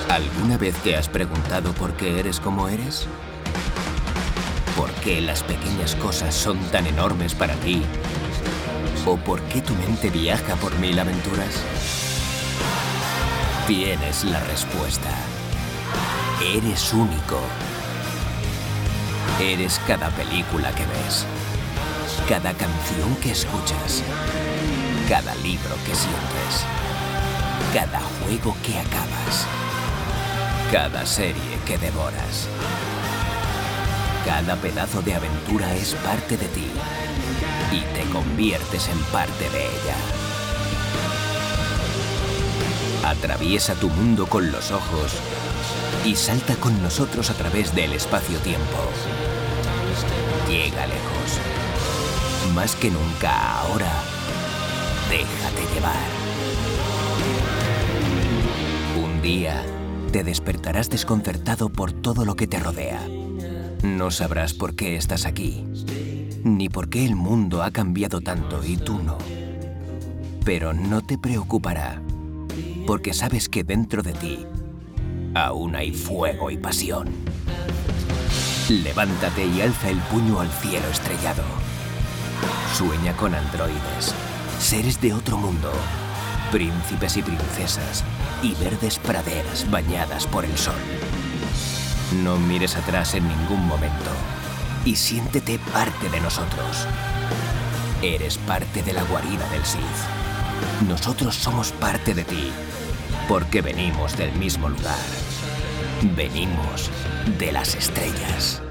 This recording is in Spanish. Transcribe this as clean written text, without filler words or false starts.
¿Alguna vez te has preguntado por qué eres como eres? ¿Por qué las pequeñas cosas son tan enormes para ti? ¿O por qué tu mente viaja por mil aventuras? Tienes la respuesta. Eres único. Eres cada película que ves, cada canción que escuchas, cada libro que sientes, cada juego que acabas, cada serie que devoras. Cada pedazo de aventura es parte de ti y te conviertes en parte de ella. Atraviesa tu mundo con los ojos y salta con nosotros a través del espacio-tiempo. Llega lejos. Más que nunca ahora, déjate llevar. Un día te despertarás desconcertado por todo lo que te rodea. No sabrás por qué estás aquí, ni por qué el mundo ha cambiado tanto y tú no. Pero no te preocupará, porque sabes que dentro de ti aún hay fuego y pasión. Levántate y alza el puño al cielo estrellado. Sueña con androides, seres de otro mundo, príncipes y princesas y verdes praderas bañadas por el sol. No mires atrás en ningún momento y siéntete parte de nosotros. Eres parte de la guarida del Sith. Nosotros somos parte de ti, porque venimos del mismo lugar. Venimos de las estrellas.